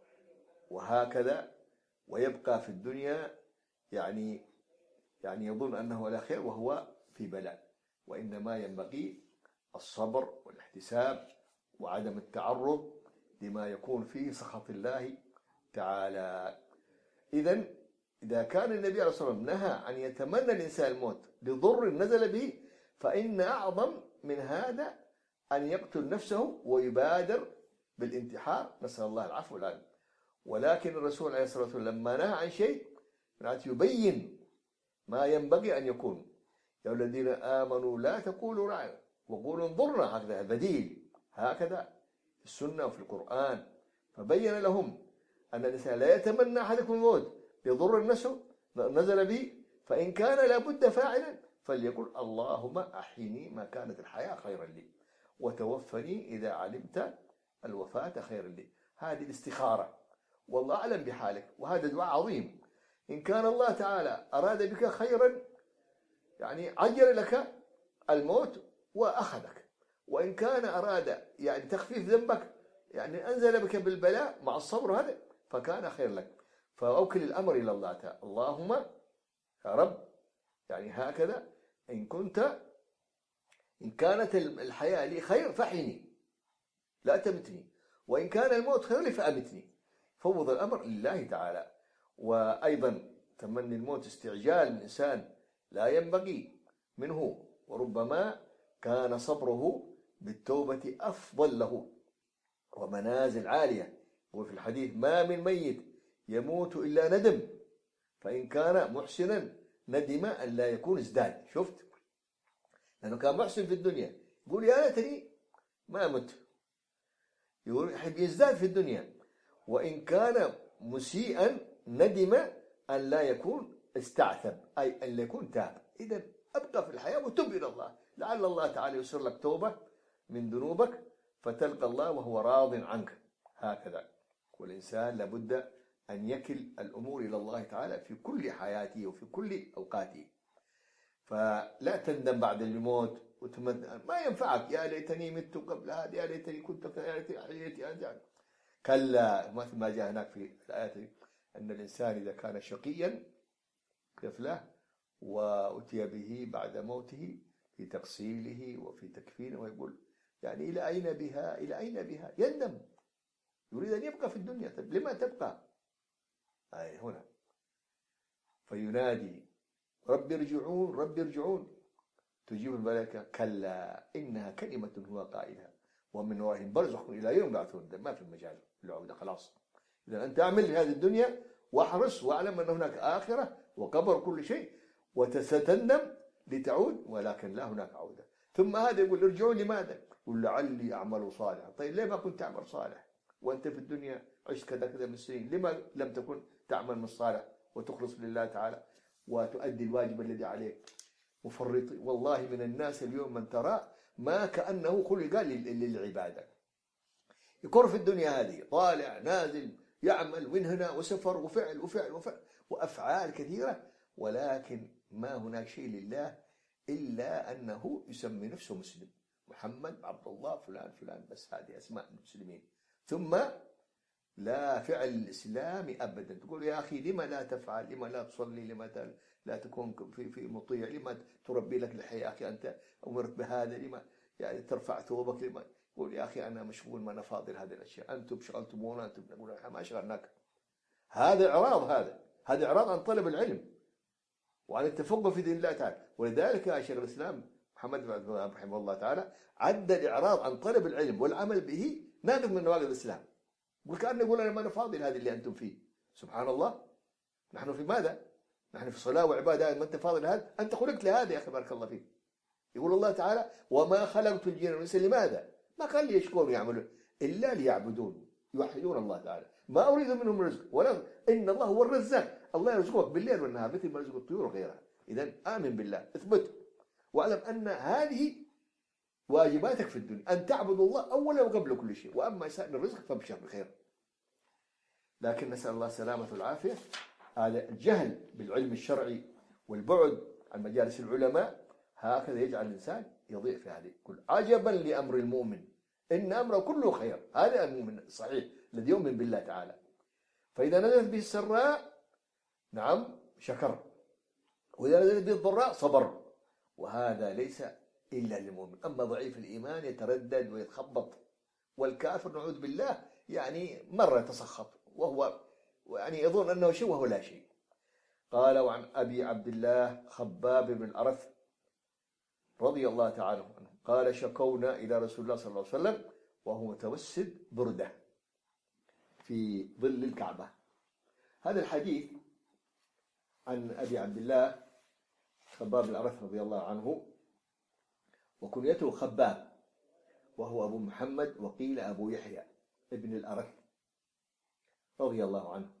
وهكذا، ويبقى في الدنيا يعني يعني يظن أنه على خير وهو في بلاء. وإنما ينبغي الصبر والاحتساب وعدم التعرض لما يكون فيه سخط الله تعالى. إذن إذا كان النبي عليه الصلاة والسلام نهى أن يتمنى الإنسان الموت لضر نزل به، فإن أعظم من هذا أن يقتل نفسه ويبادر بالانتحار، نسأل الله العفو والعافية. ولكن الرسول عليه الصلاة والسلام لما نهى عن شيء يبين ما ينبغي أن يكون: يا الذين آمنوا لا تقولوا راعنا وقولوا انظرنا. هكذا بديل، هكذا في السنة وفي القرآن. فبين لهم أن الإنسان لا يتمنى أحدكم الموت لضر نفسه نزل به، فإن كان لابد فاعلا فليقل: اللهم أحيني ما كانت الحياة خيرا لي، وتوفني إذا علمت الوفاة خيرا لي. هذه الاستخارة، والله أعلم بحالك. وهذا دعاء عظيم. إن كان الله تعالى أراد بك خيرا يعني عجل لك الموت وأخذك، وإن كان أراد يعني تخفيف ذنبك يعني أنزل بك بالبلاء مع الصبر هذا فكان خير لك. فأوكل الأمر إلى الله تعالى: اللهم يا رب يعني هكذا، إن كنت إن كانت الحياة لي خير فحيني لا تمتني، وإن كان الموت خير لي فأمتني. فوض الأمر لله تعالى. وأيضا تمني الموت استعجال الإنسان لا ينبغي منه، وربما كان صبره بالتوبة أفضل له ومنازل عالية. وفي الحديث: ما من ميت يموت إلا ندم، فإن كان محسنا ندم أن لا يكون ازداد. شفت؟ لأنه كان محسن في الدنيا يقول يا ليتني ما مت، يقول يحب يزداد في الدنيا. وإن كان مسيئا ندم أن لا يكون استعتب، أي أن لا يكون تاب. إذن أبقى في الحياة وتب إلى الله، لعل الله تعالى يسر لك توبة من ذنوبك فتلقى الله وهو راض عنك. هكذا. والإنسان لابد أن يكل الأمور إلى الله تعالى في كل حياته وفي كل أوقاته. فلا تندم بعد الموت وتمنى، ما ينفعك يا ليتني مت قبل هذا، يا ليتني كنت يا ليتني حياتي أرجع. كلا، مثل ما جاء هناك في الآيات أن الإنسان إذا كان شقيا كفله وأتي به بعد موته في تغسيله وفي تكفينه، ويقول يعني إلى أين بها إلى أين بها، يندم، يريد أن يبقى في الدنيا. طيب لما تبقى؟ أي هنا فينادي: رب ارجعون رب ارجعون. تجيب الملائكة: كلا إنها كلمة هو قائلها ومن ورائهم برزخ إلى يوم يبعثون، ما في مجال العودة خلاص. إذا أنت أعمل في هذه الدنيا واحرص واعلم أن هناك آخرة وقبر كل شيء، وتستندم لتعود، ولكن لا هناك عودة. ثم هذا يقول ارجعوا لماذا؟ يقول لعلي أعمل صالحا. طيب ليه ما كنت تعمل صالح وأنت في الدنيا عشت كذا كذا من السنين؟ لما لم تكن تعمل من الصالح وتخلص لله تعالى وتؤدي الواجب الذي عليك؟ مفرط والله من الناس اليوم من ترى ما كأنه خلق للعبادة، يكون في الدنيا هذه طالع نازل يعمل من هنا وسفر وفعل وفعل وفعل وأفعال كثيرة، ولكن ما هناك شيء لله إلا أنه يسمي نفسه مسلم، محمد عبد الله فلان فلان، بس هذه أسماء المسلمين، ثم لا فعل الإسلام أبدا. تقول يا أخي لما لا تفعل، لما لا تصلي، لما لا تكون في في مطيع، لما تربي لك لحية يا أخي، أنت أمرت بهذا، لما يعني ترفع ثوبك، لما يقول يا أخي أنا مشغول، ما أنا فاضل هذه الأشياء، أنتم شغلتمونا، أنتم نقول إحنا ما شغلناك. هذا إعراض، هذا هذا إعراض عن طلب العلم وعن التفقه في دين الله تعالى. ولذلك يا شيخ الإسلام محمد بن عبد الوهاب رحمه الله تعالى عد الإعراض عن طلب العلم والعمل به ناقض من نواقض الإسلام. وكأنه يقول أنا ما أنا فاضل هذه اللي أنتم فيه. سبحان الله، نحن في ماذا؟ نحن في صلاة وعبادة، ما أنت فاضل هذا؟ أنت خلقت لهذا يا أخي بارك الله فيك. يقول الله تعالى وما خلقت الجن والإنس لماذا؟ ما قال لي يشكرون يعملون إلا ليعبدون يوحدون الله تعالى، ما أريد منهم رزق ولا إن الله هو الرزاق، الله يرزقك بالليل والنهار مثل ما يرزق الطيور وغيرها. إذن آمن بالله، اثبت واعلم أن هذه واجباتك في الدنيا، أن تعبد الله أولا وقبل كل شيء، وأما سائر الرزق فبشر بخير. لكن نسأل الله السلامة والعافية. هذا الجهل بالعلم الشرعي والبعد عن مجالس العلماء هكذا يجعل الإنسان يضيع في هذه كل. عجبا لأمر المؤمن إن أمره كله خير، هذا المؤمن الصحيح الذي يؤمن بالله تعالى. فإذا نزلت به السراء نعم شكر، وإذا نزلت به الضراء صبر، وهذا ليس إلا للمؤمن. أما ضعيف الإيمان يتردد ويتخبط، والكافر نعوذ بالله يعني مرة يتسخط وهو يعني يظن أنه شيء وهو لا شيء. قال وعن أبي عبد الله خباب بن الأرث رضي الله تعالى عنه قال شكونا إلى رسول الله صلى الله عليه وسلم وهو متوسد بردة في ظل الكعبة. هذا الحديث عن أبي عبد الله خباب بن الأرث رضي الله عنه، وكنيته خباب، وهو أبو محمد وقيل أبو يحيى ابن الأرث رضي الله عنه،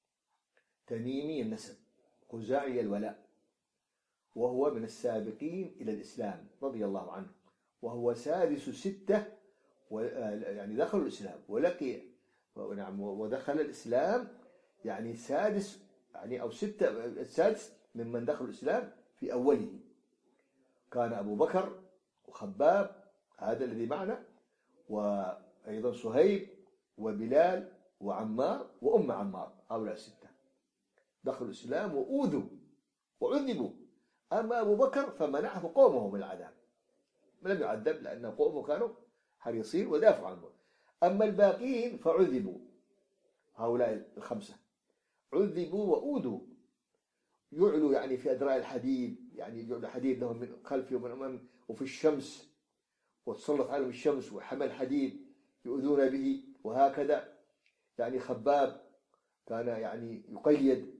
تميمي النسب خزاعي الولاء، وهو من السابقين إلى الإسلام رضي الله عنه، وهو سادس ستة يعني دخلوا الإسلام ولقي نعم ودخل الإسلام يعني سادس يعني أو ستة السادس ممن دخلوا الإسلام في أوله. كان أبو بكر وخباب هذا الذي معنا، وأيضا صهيب وبلال وعمار وأم عمار، هؤلاء الستة دخلوا الإسلام وأوذوا وعذبوا. أما أبو بكر فمنعه قومه من العذاب، لم يعذب لأن قومه كانوا حريصين ودافعوا عنه. أما الباقين فعذبوا، هؤلاء الخمسة عذبوا وأوذوا، يعلوا يعني في أدراء الحديد، يعني يجعل حديد لهم من خلفه ومن أمام وفي الشمس، وتسلط عليهم الشمس وحمل حديد يؤذون به. وهكذا يعني خباب كان يعني يقيد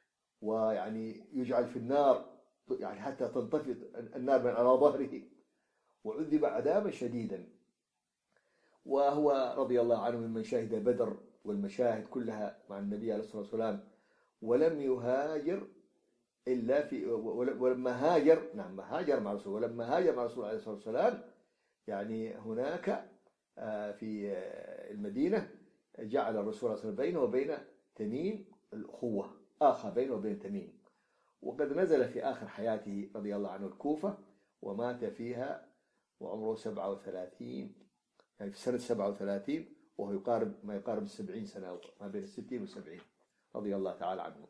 ويعني يجعل في النار يعني حتى تنطفئ النار من على ظهره، وعذب عذابا شديدا. وهو رضي الله عنه ممن شهد بدر والمشاهد كلها مع النبي عليه الصلاة والسلام، ولم يهاجر إلا في ولما هاجر نعم هاجر مع رسول ولما هاجر مع رسول الله عليه الصلاة والسلام يعني هناك في المدينة جعل الرسول صلى الله عليه وسلم بينه وبين تميم الأخوة، آخى بينه وبين تميم. وقد نزل في آخر حياته رضي الله عنه الكوفة، ومات فيها وعمره سبعة وثلاثين يعني في سنة سبعة وثلاثين، وهو يقارب ما يقارب السبعين سنة، ما بين الستين والسبعين رضي الله تعالى عنه.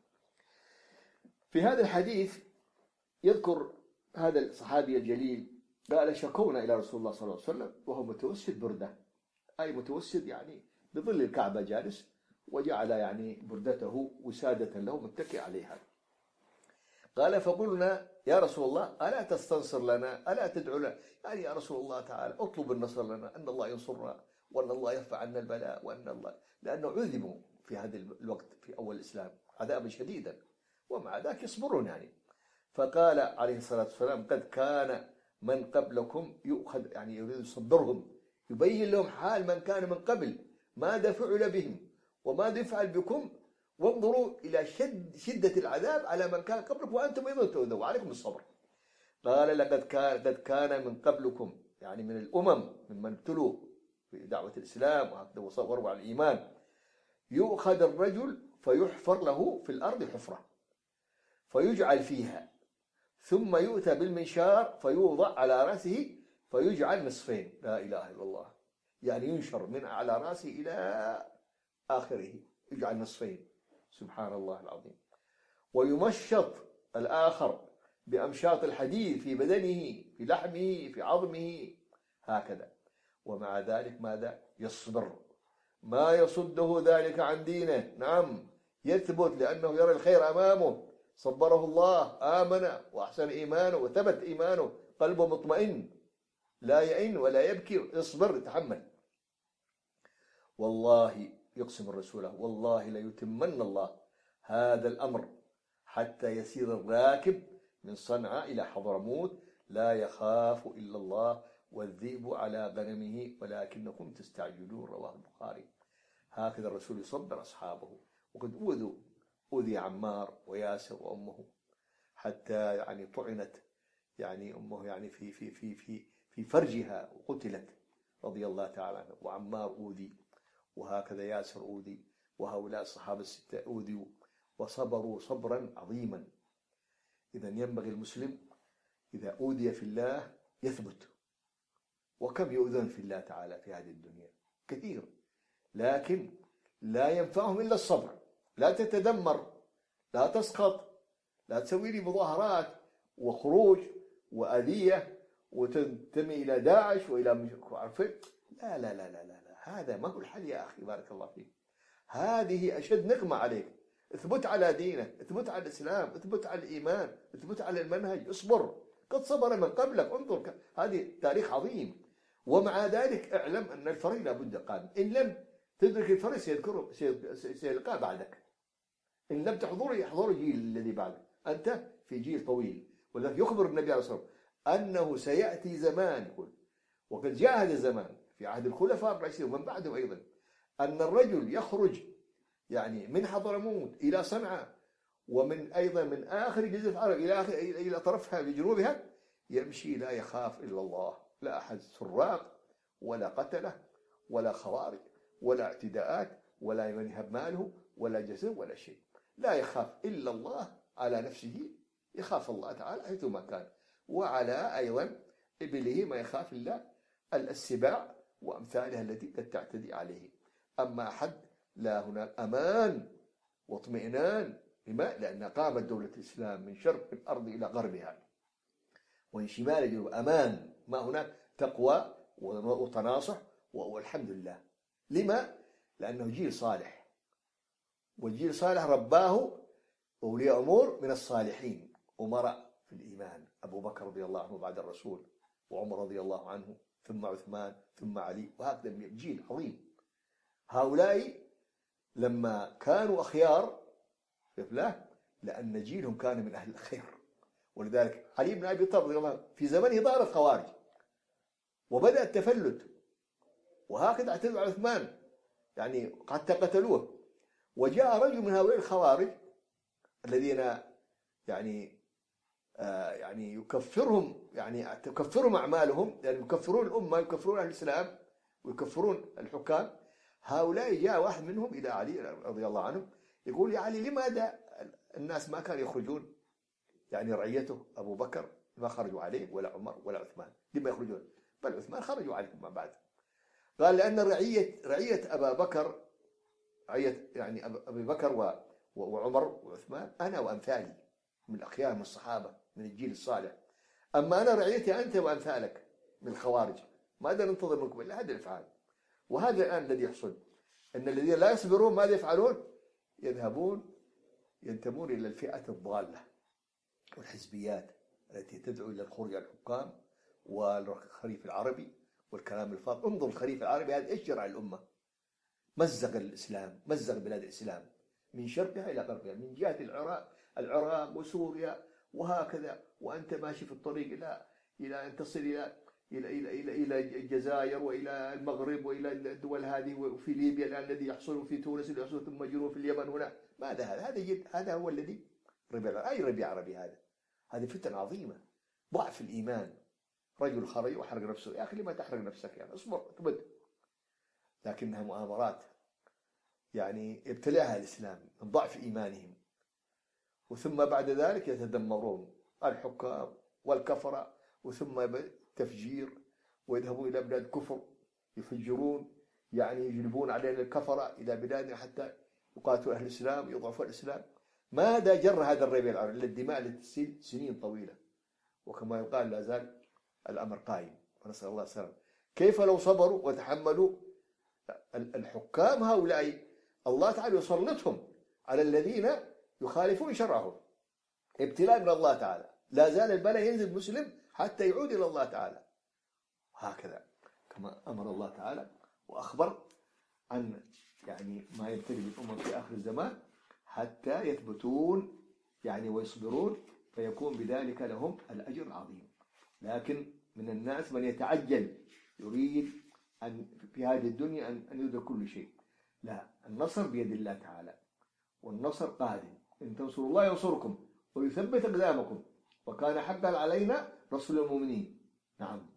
في هذا الحديث يذكر هذا الصحابي الجليل قال شكونا إلى رسول الله صلى الله عليه وسلم وهو متوسد بردة، أي متوسد يعني بظل الكعبة جالس، وجعل يعني بردته وسادة له متكئ عليها. قال فقلنا يا رسول الله ألا تستنصر لنا، ألا تدعو لنا، يعني يا رسول الله تعالى اطلب النصر لنا، أن الله ينصرنا وأن الله يرفع عنا البلاء، وأن الله، لأنه عذبوا في هذا الوقت في أول الإسلام عذابا شديدا، ومع ذلك يصبرون يعني. فقال عليه الصلاة والسلام قد كان من قبلكم يؤخذ، يعني يريد يصبرهم، يبين لهم حال من كان من قبل ماذا فعل بهم وماذا يفعل بكم، وانظروا إلى شد شدة العذاب على من كان قبلكم وأنتم أيضا تؤذوا، وعليكم الصبر. قال لقد كان قد كان من قبلكم، يعني من الأمم ممن ابتلوا في دعوة الإسلام وهكذا وصبروا على الإيمان، يؤخذ الرجل فيحفر له في الأرض حفرة فيجعل فيها، ثم يؤتى بالمنشار فيوضع على رأسه فيجعل نصفين، لا إله إلا الله، يعني ينشر من على رأسه إلى آخره يجعل نصفين، سبحان الله العظيم. ويمشط الآخر بأمشاط الحديد في بدنه في لحمه في عظمه هكذا، ومع ذلك ماذا؟ يصبر، ما يصده ذلك عن دينه، نعم يثبت لأنه يرى الخير أمامه، صبره الله، آمن وأحسن إيمانه وثبت إيمانه، قلبه مطمئن لا يئن ولا يبكي، يصبر يتحمل. والله يقسم الرسول والله ليتمن الله هذا الأمر حتى يسير الراكب من صنعاء إلى حضرموت لا يخاف إلا الله والذئب على غنمه ولكنكم تستعجلون، رواه البخاري. هكذا الرسول يصبر أصحابه. وقد أوذوا أوذي عمار وياسر وأمه حتى يعني طعنت يعني أمه يعني في في في في في فرجها وقتلت رضي الله تعالى عنه، وعمار أوذي، وهكذا ياسر أوذي، وهؤلاء الصحابة الستة أوذوا وصبروا صبرا عظيما. إذا ينبغي المسلم إذا أوذي في الله يثبت. وكم يؤذون في الله تعالى في هذه الدنيا كثير، لكن لا ينفعهم إلا الصبر. لا تتدمر، لا تسقط، لا تسوي لي مظاهرات وخروج وأذية وتنتمي إلى داعش وإلى عرفت، لا لا لا لا لا هذا ما هو الحل يا أخي، بارك الله فيك. هذه أشد نقمة عليك. اثبت على دينك، اثبت على الإسلام، اثبت على الإيمان، اثبت على المنهج، اصبر، قد صبر من قبلك، انظر هذه تاريخ عظيم. ومع ذلك اعلم أن الفرج لابد قادم، إن لم تدرك الفرج سيذكره سيلقاه بعدك، إن لم تحضره يحضر الجيل الذي بعدك، أنت في جيل طويل. ولذلك يخبر النبي عليه الصلاة والسلام أنه سيأتي زمان، يقول وقد جاء هذا الزمان في عهد الخلفاء الراشدين ومن بعدهم أيضا، أن الرجل يخرج يعني من حضرموت إلى صنعاء، ومن أيضا من آخر جزيرة العرب إلى آخر إلى طرفها بجنوبها، يمشي لا يخاف إلا الله، لا أحد سراق ولا قتله ولا خوارج ولا اعتداءات ولا ينهب ماله ولا جسد ولا شيء، لا يخاف إلا الله على نفسه، يخاف الله تعالى حيثما كان، وعلى أيضا إبله ما يخاف الله السباع وأمثالها التي قد تعتدي عليه. أما أحد لا هناك أمان واطمئنان، لما؟ لأن قامت دولة الإسلام من شرق الأرض إلى غربها ومن شمال الجنوب، أمان، ما هناك تقوى وتناصح والحمد لله. لما؟ لأنه جيل صالح، والجيل صالح رباه أولياء أمور من الصالحين أمراء في الإيمان، أبو بكر رضي الله عنه بعد الرسول، وعمر رضي الله عنه، ثم عثمان، ثم علي، وهكذا جيل عظيم. هؤلاء لما كانوا أخيار له لأن جيلهم كان من أهل الخير. ولذلك علي بن أبي طالب رضي الله عنه في زمنه ظهر الخوارج وبدأ التفلت، وهكذا اعتدوا على عثمان يعني حتى قتلوه. وجاء رجل من هؤلاء الخوارج الذين يعني آه يعني يكفرهم، يعني تكفرهم أعمالهم، يعني يكفرون الأمة، يكفرون أهل الإسلام ويكفرون الحكام. هؤلاء جاء واحد منهم إلى علي رضي الله عنه يقول يا علي لماذا الناس ما كانوا يخرجون، يعني رعيته أبو بكر ما خرجوا عليه ولا عمر ولا عثمان، لما يخرجون؟ بل عثمان خرجوا عليهم ما بعد. قال لأن رعية رعية أبا بكر، رعية يعني أبي بكر وعمر وعثمان أنا وأمثالي من الأخيار من الصحابة من الجيل الصالح، أما أنا رعيتي أنت وأمثالك من الخوارج، ماذا ننتظر منكم إلا هذا الإفعال. وهذا الآن الذي يحصل، أن الذين لا يصبرون ماذا يفعلون؟ يذهبون ينتمون إلى الفئة الضالة، والحزبيات التي تدعو إلى الخروج على الحكام والخريف العربي والكلام الفاضي. انظر الخريف العربي هذا إيش جرى على الأمة؟ مزق الإسلام، مزق بلاد الإسلام من شرقها إلى غربها، من جهة العراق العراق وسوريا وهكذا، وأنت ماشي في الطريق إلى إلى أن تصل إلى إلى إلى إلى إلى الجزائر وإلى المغرب وإلى الدول هذه، وفي ليبيا الآن الذي يحصل، في تونس اللي يحصل، ثم جنوب في اليمن هنا. ماذا هذا؟ هذا جد، هذا هو الذي ربيع. أي ربيع عربي هذا؟ هذه فتن عظيمة، ضعف الإيمان. رجل خرج وحرق نفسه، يا أخي لما تحرق نفسك؟ يعني اصبر اثبت. لكنها مؤامرات يعني ابتلعها الإسلام من ضعف إيمانهم، وثم بعد ذلك يتدمرون الحكام والكفرة، وثم تفجير، ويذهبون إلى بلاد كفر يفجرون، يعني يجلبون علينا الكفرة إلى بلادنا حتى يقاتلوا أهل الإسلام، يضعفوا الإسلام. ماذا جر هذا الربيع العربي إلا الدماء التي تسيل سنين طويلة، وكما يقال لا زال الأمر قائم، ونسأل الله السلامة. كيف لو صبروا وتحملوا؟ الحكام هؤلاء الله تعالى يسلطهم على الذين يخالفون شرعه، ابتلاء من الله تعالى. لا زال البلاء ينزل مسلم حتى يعود إلى الله تعالى، هكذا كما أمر الله تعالى وأخبر عن يعني ما يبتلي بالأمم في آخر الزمان حتى يثبتون يعني ويصبرون، فيكون بذلك لهم الأجر العظيم. لكن من الناس من يتعجل، يريد أن في هذه الدنيا أن يدرك كل شيء. لا، النصر بيد الله تعالى، والنصر قادم. إن تنصروا الله ينصركم ويثبت أقدامكم وكان حقا علينا رسول المؤمنين. نعم،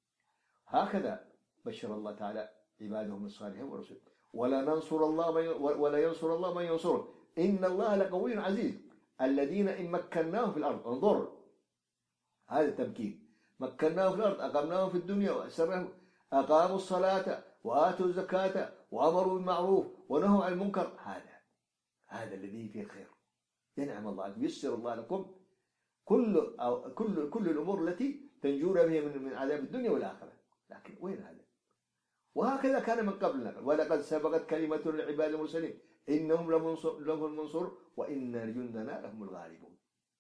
هكذا بشر الله تعالى عباده من الصالحين ورسوله. ولا ننصر الله من ولا ينصر الله من ينصره إن الله لقوي عزيز. الذين إن مكناهم في الأرض، انظر هذا التمكين، مكناهم في الأرض أقمناهم في الدنيا وأسرهم، أقاموا الصلاة وآتوا الزكاة وأمروا بالمعروف ونهوا عن المنكر. هذا هذا الذي فيه الخير. ينعم الله عليكم، يسر الله لكم كل أو كل كل الأمور التي تنجون بها من من عذاب الدنيا والآخرة. لكن وين هذا؟ وهكذا كان من قبلنا. ولقد سبقت كلمة لعباد المرسلين إنهم لهم المنصور وإن جندنا لهم الغالبون.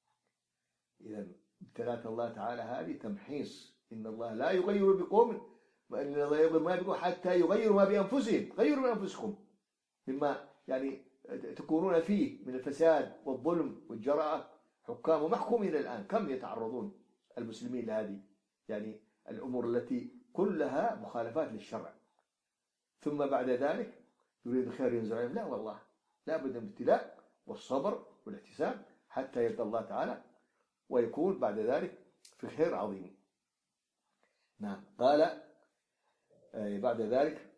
إذا ابتلاء الله تعالى هذه تمحيص. إن الله لا يغير بقوم وإن الله يغير ما بقوم حتى يغيروا ما بأنفسهم. غيروا من أنفسكم مما يعني تكونون فيه من الفساد والظلم والجراءة. حكام ومحكومين الآن كم يتعرضون المسلمين لهذه يعني الأمور التي كلها مخالفات للشرع، ثم بعد ذلك يريد الخير ينزل عليهم. لا والله، لا بد من الابتلاء والصبر والاحتساب حتى يرضى الله تعالى ويكون بعد ذلك في خير عظيم. نعم. قال بعد ذلك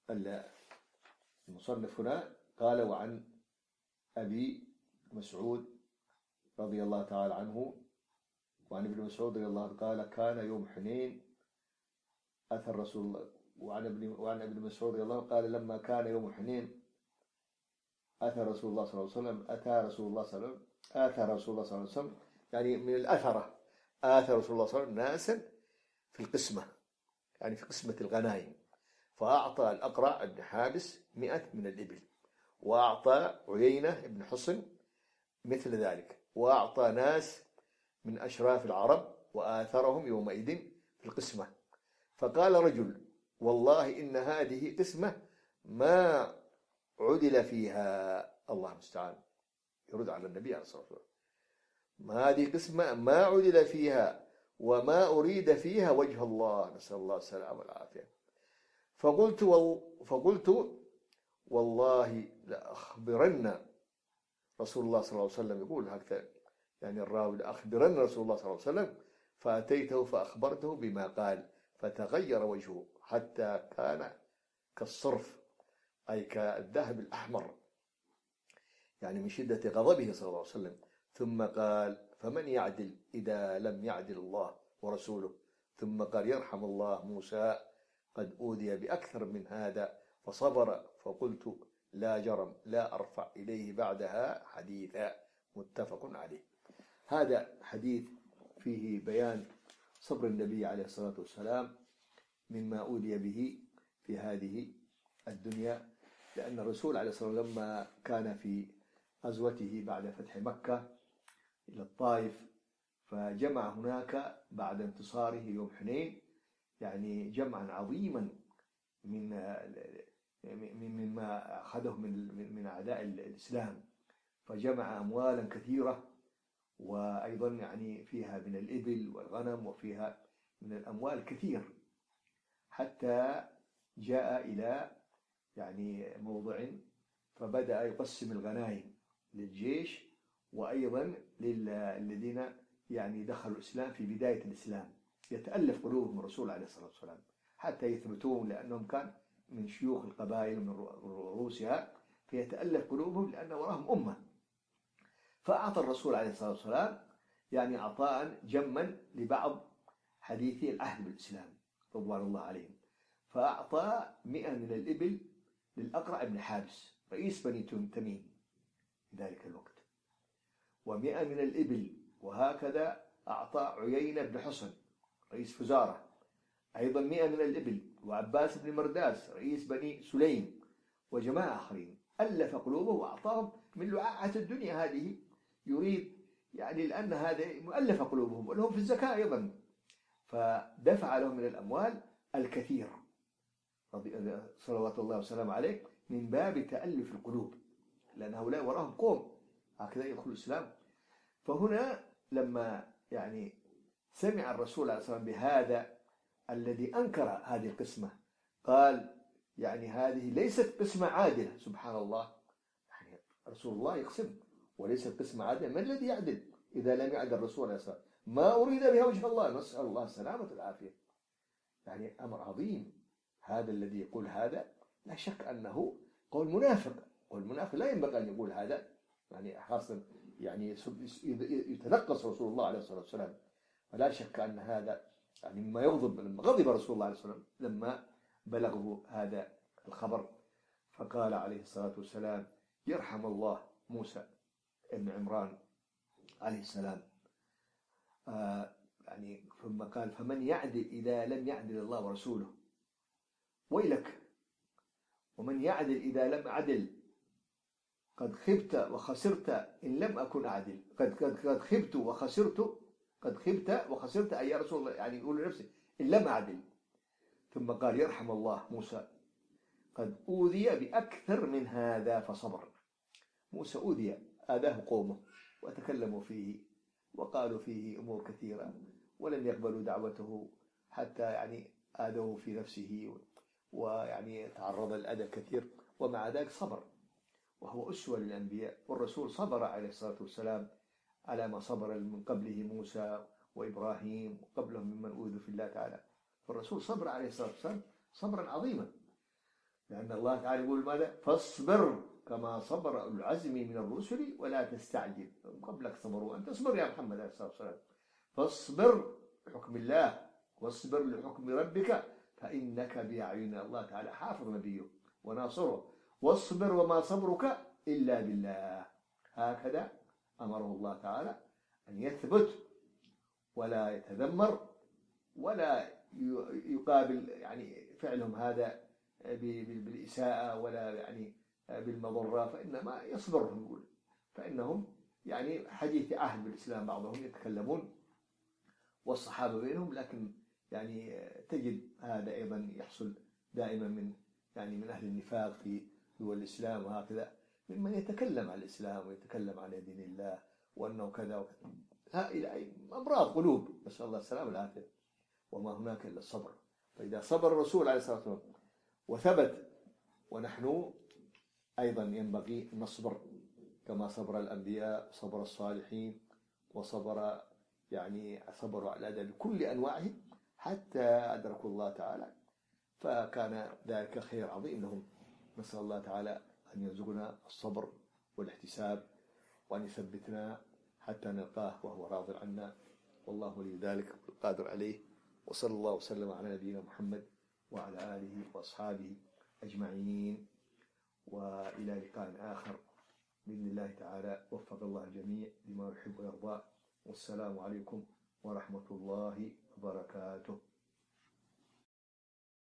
المصنف هنا قال: وعن أبي مسعود رضي الله تعالى عنه وعن ابن مسعود رضي الله عنه قال: كان يوم حنين أثر رسول الله. وعن ابن وعن ابن مسعود رضي الله عنه قال: لما كان يوم حنين أتى رسول الله صلى الله عليه وسلم أتى رسول الله صلى الله عليه وسلم آتى رسول الله صلى الله عليه وسلم يعني من الأثرة. آتى رسول الله صلى الله عليه وسلم ناسا في القسمة، يعني في قسمة الغنائم، فأعطى الأقرع بن حابس مئة من الإبل، وأعطى عيينة بن حصن مثل ذلك، وأعطى ناس من أشراف العرب وآثرهم يومئذ في القسمة. فقال رجل: والله إن هذه قسمة ما عدل فيها. الله المستعان، يرد على النبي عليه الصلاة والسلام: ما هذه قسمة ما عدل فيها وما أريد فيها وجه الله، نسأل الله السلامة والعافية. فقلت وال... فقلت والله لأخبرن رسول الله صلى الله عليه وسلم، يقول هكذا يعني الراوي: لأخبرن رسول الله صلى الله عليه وسلم. فأتيته فأخبرته بما قال، فتغير وجهه حتى كان كالصرف، أي كالذهب الأحمر، يعني من شدة غضبه صلى الله عليه وسلم. ثم قال: فمن يعدل إذا لم يعدل الله ورسوله؟ ثم قال: يرحم الله موسى، قد أوذي بأكثر من هذا فصبر. فقلت: لا جرم لا أرفع إليه بعدها حديثا. متفق عليه. هذا حديث فيه بيان صبر النبي عليه الصلاة والسلام مما أوذي به في هذه الدنيا، لأن الرسول عليه الصلاة والسلام لما كان في غزوته بعد فتح مكة إلى الطائف فجمع هناك بعد انتصاره يوم حنين يعني جمعا عظيما من مما أخذه من من أعداء الإسلام، فجمع أموالا كثيرة، وأيضا يعني فيها من الإبل والغنم وفيها من الأموال كثير، حتى جاء إلى يعني موضع فبدأ يقسم الغنائم للجيش وأيضا للذين يعني دخلوا الإسلام في بداية الإسلام، يتألف قلوبهم الرسول عليه الصلاة والسلام حتى يثبتون، لأنهم كان من شيوخ القبائل ومن رؤوسها، فيتألف قلوبهم لأن وراهم أمة. فأعطى الرسول عليه الصلاة والسلام يعني عطاء جما لبعض حديثي العهد بالإسلام رضوان الله عليهم، فأعطى مئة من الإبل للأقرع بن حابس رئيس بني تميم في ذلك الوقت، ومئة من الإبل، وهكذا أعطى عيينة بن حصن رئيس فزارة أيضا مئة من الإبل، وعباس بن مرداس رئيس بني سليم، وجماعة آخرين. ألف قلوبه وأعطاهم من لعاعة الدنيا هذه، يريد يعني لأن هذا مؤلف قلوبهم ولهم في الزكاة أيضا، فدفع لهم من الأموال الكثير صلوات الله وسلامه عليه من باب تألف القلوب، لأن هؤلاء وراهم قوم هكذا يدخل الإسلام. فهنا لما يعني سمع الرسول عليه الصلاة والسلام بهذا الذي أنكر هذه القسمة، قال يعني هذه ليست قسمة عادلة. سبحان الله، يعني رسول الله يقسم وليست قسمة عادلة، من الذي يعدل إذا لم يعدل الرسول عليه الصلاة والسلام؟ ما أريد بها وجه الله، نسأل الله السلامة والعافية. يعني أمر عظيم هذا الذي يقول هذا، لا شك أنه قول منافق، قول منافق لا ينبغي أن يقول هذا، يعني خاصة يعني يتنقص رسول الله عليه الصلاة والسلام. فلا شك أن هذا يعني مما يغضب، لما غضب رسول الله عليه الصلاة والسلام لما بلغه هذا الخبر، فقال عليه الصلاة والسلام يرحم الله موسى ابن عمران عليه السلام، آه يعني ثم قال فمن يعدل إذا لم يعدل الله ورسوله، ويلك ومن يعدل إذا لم أعدل، قد خبت وخسرت إن لم أكن أعدل، قد قد قد خبت وخسرت، قد خبت وخسرت أي يا رسول الله، يعني يقول لنفسه إن لم أعدل. ثم قال يرحم الله موسى قد أوذي بأكثر من هذا فصبر. موسى أوذي، آذاه قومه وتكلموا فيه وقالوا فيه أمور كثيرة ولم يقبلوا دعوته، حتى يعني آذوه في نفسه ويعني تعرض للأذى كثير، ومع ذلك صبر، وهو أسوة للأنبياء. والرسول صبر عليه الصلاة والسلام على ما صبر من قبله موسى وإبراهيم وقبلهم ممن أوذوا في الله تعالى. فالرسول صبر عليه الصلاة والسلام صبرا عظيما، لأن الله تعالى يقول ماذا؟ فاصبر كما صبر أولو العزم من الرسل ولا تستعجل، قبلك صبروا أن تصبر يا محمد عليه الصلاة والسلام. فاصبر لحكم الله واصبر لحكم ربك فإنك بأعيننا. الله تعالى حافظ نبيه وناصره، واصبر وما صبرك إلا بالله. هكذا أمره الله تعالى أن يثبت ولا يتذمر ولا يقابل يعني فعلهم هذا بالإساءة ولا يعني بالمضرة، فإنما يصبرهم، يقول فإنهم يعني حديث عهد بالإسلام، بعضهم يتكلمون والصحابة بينهم، لكن يعني تجد هذا أيضا يحصل دائما من يعني من أهل النفاق في دول الإسلام وهكذا، ممن يتكلم عن الإسلام ويتكلم عن دين الله وأنه كذا وكذا، هؤلاء أمراض قلوب، نسأل الله السلامة والعافية. وما هناك إلا الصبر. فإذا صبر الرسول عليه الصلاة والسلام وثبت، ونحن أيضا ينبغي أن نصبر كما صبر الأنبياء، صبر الصالحين، وصبر يعني صبروا على الأذى بكل أنواعه حتى أدركوا الله تعالى، فكان ذلك خير عظيم لهم. نسأل الله تعالى أن يرزقنا الصبر والاحتساب، وأن يثبتنا حتى نلقاه وهو راض عنا، والله ولي ذلك القادر عليه. وصلى الله وسلم على نبينا محمد وعلى آله وأصحابه أجمعين، وإلى لقاء آخر بإذن الله تعالى. وفق الله الجميع لما يحب ويرضى، والسلام عليكم ورحمة الله وبركاته.